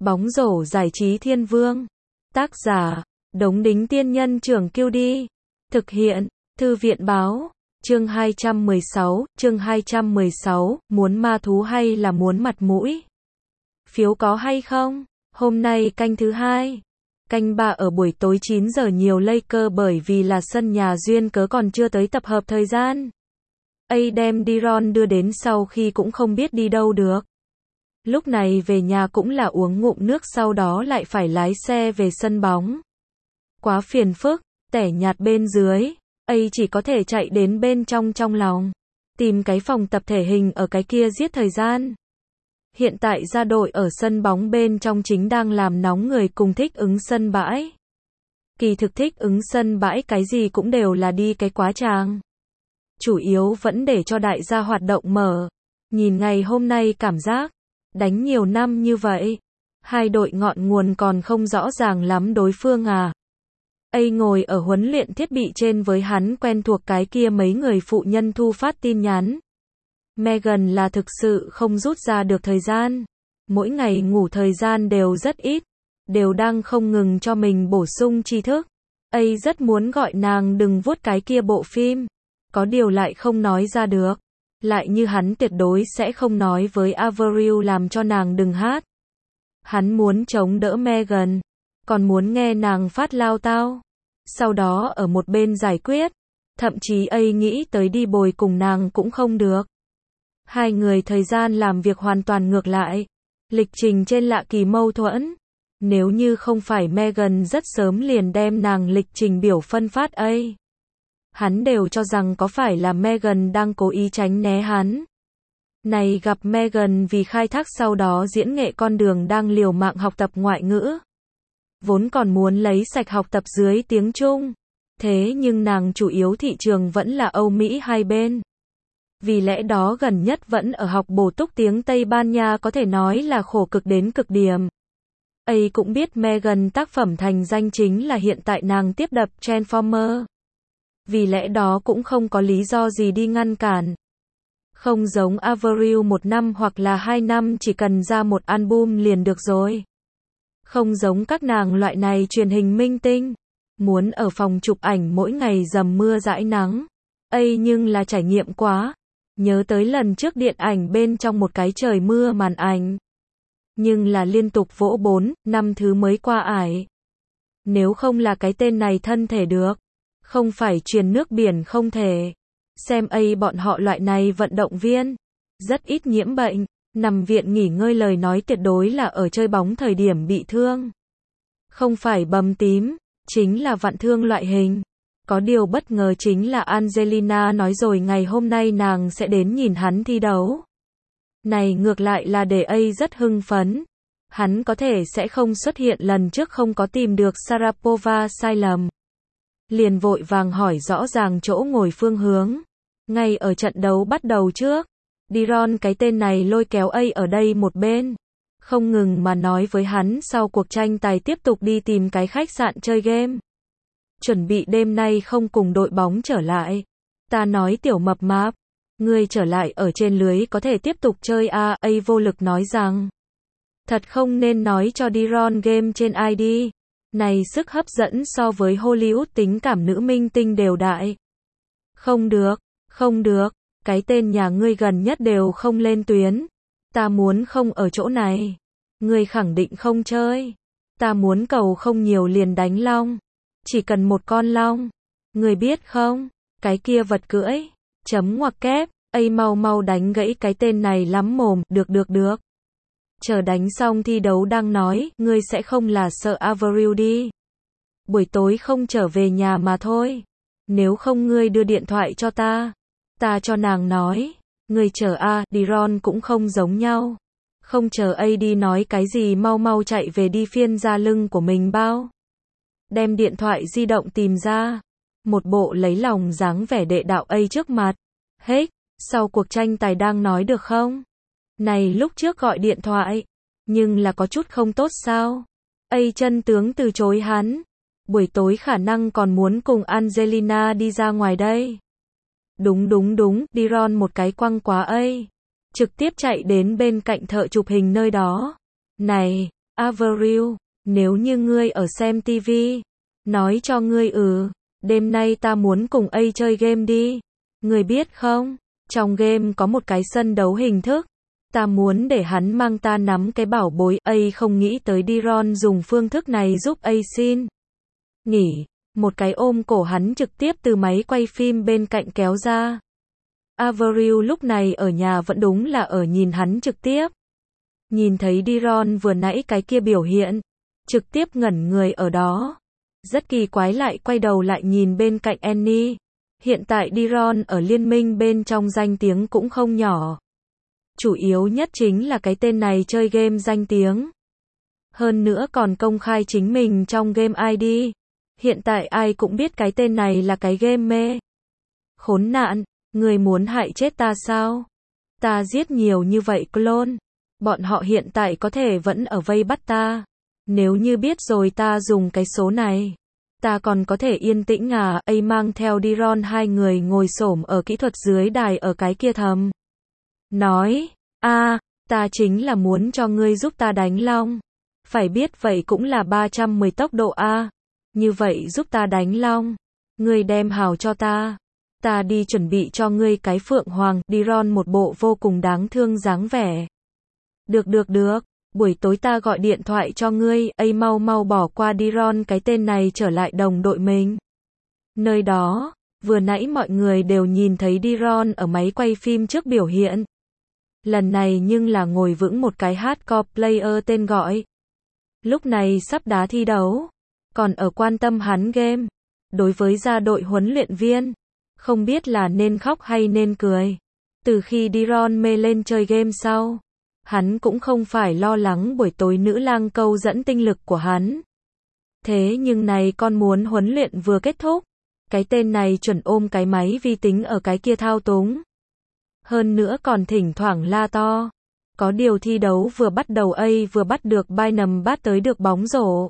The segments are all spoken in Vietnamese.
Bóng rổ giải trí thiên vương. Tác giả, Đống Đính Tiên Nhân Trưởng Kiêu Đi. Thực hiện, Thư viện Báo. Chương 216, muốn ma thú hay là muốn mặt mũi? Phiếu có hay không? Hôm nay canh thứ 2. Canh 3 ở buổi tối 9 giờ nhiều Lakers bởi vì là sân nhà duyên cớ còn chưa tới tập hợp thời gian. A đem De'Ron đưa đến sau khi cũng không biết đi đâu được. Lúc này về nhà cũng là uống ngụm nước sau đó lại phải lái xe về sân bóng. Quá phiền phức, tẻ nhạt bên dưới, A chỉ có thể chạy đến bên trong lòng. Tìm cái phòng tập thể hình ở cái kia giết thời gian. Hiện tại ra đội ở sân bóng bên trong chính đang làm nóng người cùng thích ứng sân bãi. Kỳ thực thích ứng sân bãi cái gì cũng đều là đi cái quá tràng. Chủ yếu vẫn để cho đại gia hoạt động mở. Nhìn ngày hôm nay cảm giác, đánh nhiều năm như vậy, hai đội ngọn nguồn còn không rõ ràng lắm đối phương à. A ngồi ở huấn luyện thiết bị trên với hắn quen thuộc cái kia mấy người phụ nhân thu phát tin nhắn. Megan là thực sự không rút ra được thời gian. Mỗi ngày ngủ thời gian đều rất ít, đều đang không ngừng cho mình bổ sung tri thức. A rất muốn gọi nàng đừng vuốt cái kia bộ phim, có điều lại không nói ra được. Lại như hắn tuyệt đối sẽ không nói với Avril làm cho nàng đừng hát. Hắn muốn chống đỡ Megan, còn muốn nghe nàng phát lao tao. Sau đó ở một bên giải quyết. Thậm chí A nghĩ tới đi bồi cùng nàng cũng không được. Hai người thời gian làm việc hoàn toàn ngược lại. Lịch trình trên lạ kỳ mâu thuẫn. Nếu như không phải Megan rất sớm liền đem nàng lịch trình biểu phân phát A, hắn đều cho rằng có phải là Megan đang cố ý tránh né hắn. Này gặp Megan vì khai thác sau đó diễn nghệ con đường đang liều mạng học tập ngoại ngữ. Vốn còn muốn lấy sạch học tập dưới tiếng Trung. Thế nhưng nàng chủ yếu thị trường vẫn là Âu Mỹ hai bên. Vì lẽ đó gần nhất vẫn ở học bổ túc tiếng Tây Ban Nha có thể nói là khổ cực đến cực điểm. A cũng biết Megan tác phẩm thành danh chính là hiện tại nàng tiếp đập Transformer. Vì lẽ đó cũng không có lý do gì đi ngăn cản. Không giống Avril 1 năm hoặc là 2 năm chỉ cần ra một album liền được rồi. Không giống các nàng loại này truyền hình minh tinh. Muốn ở phòng chụp ảnh mỗi ngày dầm mưa dãi nắng. A nhưng là trải nghiệm quá. Nhớ tới lần trước điện ảnh bên trong một cái trời mưa màn ảnh. Nhưng là liên tục vỗ 4, 5 thứ mới qua ải. Nếu không là cái tên này thân thể được. Không phải truyền nước biển không thể. Xem A bọn họ loại này vận động viên. Rất ít nhiễm bệnh. Nằm viện nghỉ ngơi lời nói tuyệt đối là ở chơi bóng thời điểm bị thương. Không phải bầm tím. Chính là vặn thương loại hình. Có điều bất ngờ chính là Angelina nói rồi ngày hôm nay nàng sẽ đến nhìn hắn thi đấu. Này ngược lại là để A rất hưng phấn. Hắn có thể sẽ không xuất hiện lần trước không có tìm được Sharapova sai lầm. Liền vội vàng hỏi rõ ràng chỗ ngồi phương hướng. Ngay ở trận đấu bắt đầu trước, De'Ron cái tên này lôi kéo A ở đây một bên. Không ngừng mà nói với hắn sau cuộc tranh tài tiếp tục đi tìm cái khách sạn chơi game. Chuẩn bị đêm nay không cùng đội bóng trở lại. Ta nói tiểu mập mạp, ngươi trở lại ở trên lưới có thể tiếp tục chơi à? A vô lực nói rằng, thật không nên nói cho De'Ron game trên ID. Này sức hấp dẫn so với Hollywood tính cảm nữ minh tinh đều đại. Không được, không được, cái tên nhà ngươi gần nhất đều không lên tuyến. Ta muốn không ở chỗ này. Ngươi khẳng định không chơi. Ta muốn cầu không nhiều liền đánh long. Chỉ cần một con long. Ngươi biết không? Cái kia vật cưỡi. Chấm ngoặc kép. A mau mau đánh gãy cái tên này lắm mồm. Được. Chờ đánh xong thi đấu đang nói, ngươi sẽ không là sợ Avril đi. Buổi tối không trở về nhà mà thôi. Nếu không ngươi đưa điện thoại cho ta. Ta cho nàng nói. Ngươi chờ A, De'Ron cũng không giống nhau. Không chờ A đi nói cái gì mau mau chạy về đi phiên ra lưng của mình bao. Đem điện thoại di động tìm ra. Một bộ lấy lòng dáng vẻ đệ đạo A trước mặt. Hết, sau cuộc tranh tài đang nói được không? Này lúc trước gọi điện thoại. Nhưng là có chút không tốt sao? A chân tướng từ chối hắn. Buổi tối khả năng còn muốn cùng Angelina đi ra ngoài đây. Đúng, De'Ron một cái quăng quá A. Trực tiếp chạy đến bên cạnh thợ chụp hình nơi đó. Này, Avril, nếu như ngươi ở xem TV, nói cho ngươi đêm nay ta muốn cùng A chơi game đi. Ngươi biết không, trong game có một cái sân đấu hình thức. Ta muốn để hắn mang ta nắm cái bảo bối. A không nghĩ tới Diron dùng phương thức này giúp A xin nghỉ. Một cái ôm cổ hắn trực tiếp từ máy quay phim bên cạnh kéo ra. Avril lúc này ở nhà vẫn đúng là ở nhìn hắn trực tiếp. Nhìn thấy Diron vừa nãy cái kia biểu hiện, trực tiếp ngẩn người ở đó. Rất kỳ quái lại quay đầu lại nhìn bên cạnh Annie. Hiện tại Diron ở liên minh bên trong danh tiếng cũng không nhỏ. Chủ yếu nhất chính là cái tên này chơi game danh tiếng. Hơn nữa còn công khai chính mình trong game ID. Hiện tại ai cũng biết cái tên này là cái game mê. Khốn nạn, người muốn hại chết ta sao? Ta giết nhiều như vậy clone. Bọn họ hiện tại có thể vẫn ở vây bắt ta. Nếu như biết rồi ta dùng cái số này, ta còn có thể yên tĩnh à? A mang theo Diron hai người ngồi xổm ở kỹ thuật dưới đài ở cái kia thầm. Nói, ta chính là muốn cho ngươi giúp ta đánh long. Phải biết vậy cũng là 310 tốc độ a. Như vậy giúp ta đánh long. Ngươi đem hào cho ta. Ta đi chuẩn bị cho ngươi cái phượng hoàng. Diron một bộ vô cùng đáng thương dáng vẻ. Được. Buổi tối ta gọi điện thoại cho ngươi. A mau bỏ qua Diron cái tên này trở lại đồng đội mình. Nơi đó, vừa nãy mọi người đều nhìn thấy Diron ở máy quay phim trước biểu hiện. Lần này nhưng là ngồi vững một cái hardcore player tên gọi. Lúc này sắp đá thi đấu, còn ở quan tâm hắn game. Đối với gia đội huấn luyện viên, không biết là nên khóc hay nên cười. Từ khi Diron mê lên chơi game sau, hắn cũng không phải lo lắng buổi tối nữ lang câu dẫn tinh lực của hắn. Thế nhưng này con muốn huấn luyện vừa kết thúc, cái tên này chuẩn ôm cái máy vi tính ở cái kia thao túng. Hơn nữa còn thỉnh thoảng la to. Có điều thi đấu vừa bắt đầu A vừa bắt được Bynum bắt tới được bóng rổ.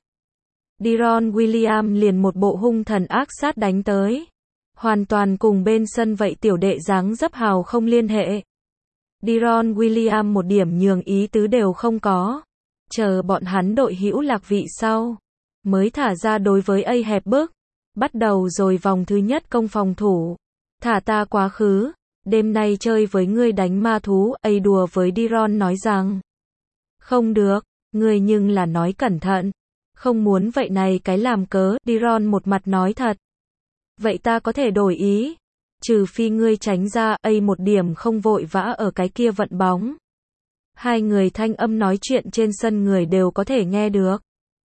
Deron Williams liền một bộ hung thần ác sát đánh tới. Hoàn toàn cùng bên sân vậy tiểu đệ dáng dấp hào không liên hệ. Deron Williams một điểm nhường ý tứ đều không có. Chờ bọn hắn đội hữu lạc vị sau, mới thả ra đối với A hẹp bước. Bắt đầu rồi vòng thứ nhất công phòng thủ. Thả ta quá khứ. Đêm nay chơi với ngươi đánh ma thú. A đùa với Deron nói rằng. Không được, ngươi nhưng là nói cẩn thận. Không muốn vậy này cái làm cớ. Deron một mặt nói thật. Vậy ta có thể đổi ý. Trừ phi ngươi tránh ra. A một điểm không vội vã ở cái kia vận bóng. Hai người thanh âm nói chuyện trên sân người đều có thể nghe được.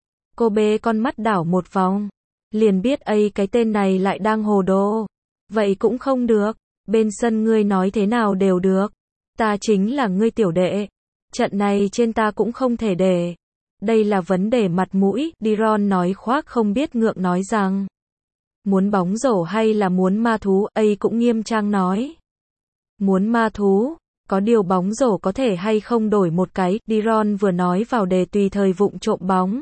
Cô bé con mắt đảo một vòng. Liền biết A cái tên này lại đang hồ đồ. Vậy cũng không được. Bên sân ngươi nói thế nào đều được. Ta chính là ngươi tiểu đệ. Trận này trên ta cũng không thể để. Đây là vấn đề mặt mũi. Deron nói khoác không biết ngượng nói rằng. Muốn bóng rổ hay là muốn ma thú? A cũng nghiêm trang nói. Muốn ma thú. Có điều bóng rổ có thể hay không đổi một cái. Deron vừa nói vào đề tùy thời vụng trộm bóng.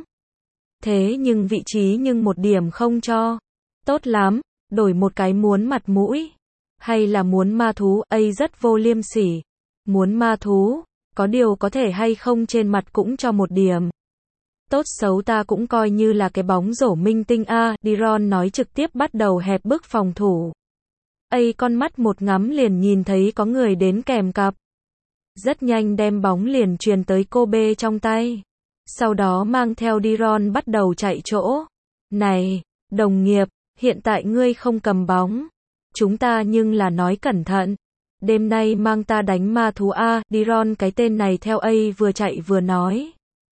Thế nhưng vị trí nhưng một điểm không cho. Tốt lắm. Đổi một cái muốn mặt mũi. Hay là muốn ma thú? A rất vô liêm sỉ. Muốn ma thú. Có điều có thể hay không trên mặt cũng cho một điểm. Tốt xấu ta cũng coi như là cái bóng rổ minh tinh a. Deron nói trực tiếp bắt đầu hẹp bước phòng thủ. A con mắt một ngắm liền nhìn thấy có người đến kèm cặp. Rất nhanh đem bóng liền truyền tới cô bê trong tay. Sau đó mang theo Deron bắt đầu chạy chỗ. Này, đồng nghiệp, hiện tại ngươi không cầm bóng. Chúng ta nhưng là nói cẩn thận. Đêm nay mang ta đánh ma thú a. Deron cái tên này theo A vừa chạy vừa nói.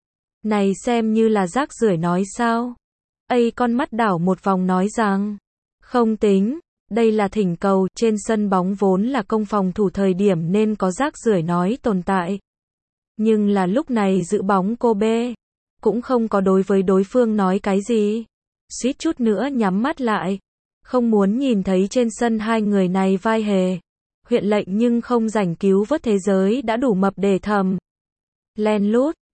Này xem như là rác rưởi nói sao? A con mắt đảo một vòng nói rằng. Không tính. Đây là thỉnh cầu. Trên sân bóng vốn là công phòng thủ thời điểm nên có rác rưởi nói tồn tại. Nhưng là lúc này giữ bóng cô bê. Cũng không có đối với đối phương nói cái gì. Suýt chút nữa nhắm mắt lại. Không muốn nhìn thấy trên sân hai người này vai hề. Huyện lệnh nhưng không rảnh cứu vớt thế giới đã đủ mập để thầm. Len lút.